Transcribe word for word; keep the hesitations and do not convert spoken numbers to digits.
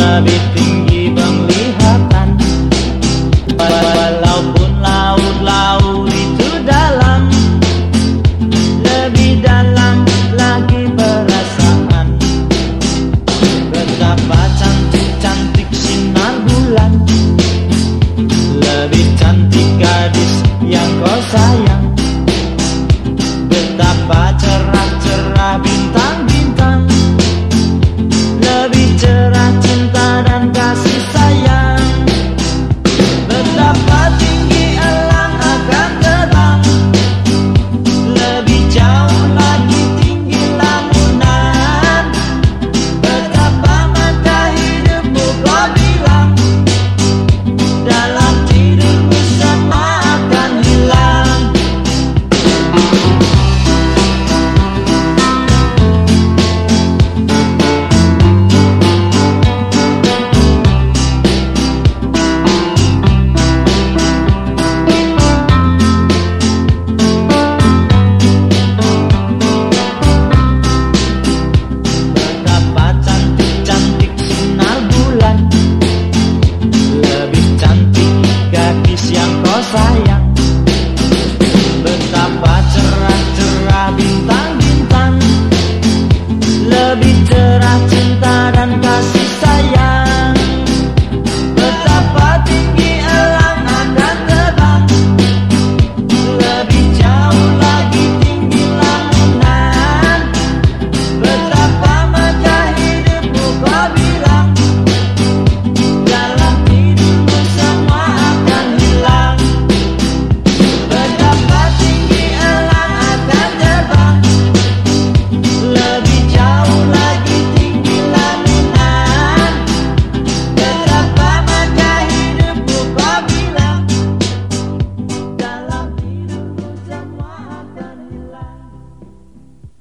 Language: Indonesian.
lebih tinggi penglihatan. Walaupun laut-laut itu dalam, lebih dalam lagi perasaan. Betapa cantik-cantik sinar bulan, lebih cantik gadis yang kau sayang. Betapa cerah-cerah bintang-bintang, lebih cerah cinta dan kasih sayang. Betapa tinggi elang akan terbang, lebih jauh lagi tinggi lamunan. Betapa mata hidupmu kau bilang, dalam tidurmu semua akan hilang. Betapa cantik-cantik sinar bulan, lebih cantik gadis yang kau sayang. Betapa cerah-cerah bintang-bintang, lebih cerah cinta dan kasih sayang. Betapa tinggi elang akan terbang, lebih jauh lagi tinggi lamunan. Betapa mata hidupmu kau bilang,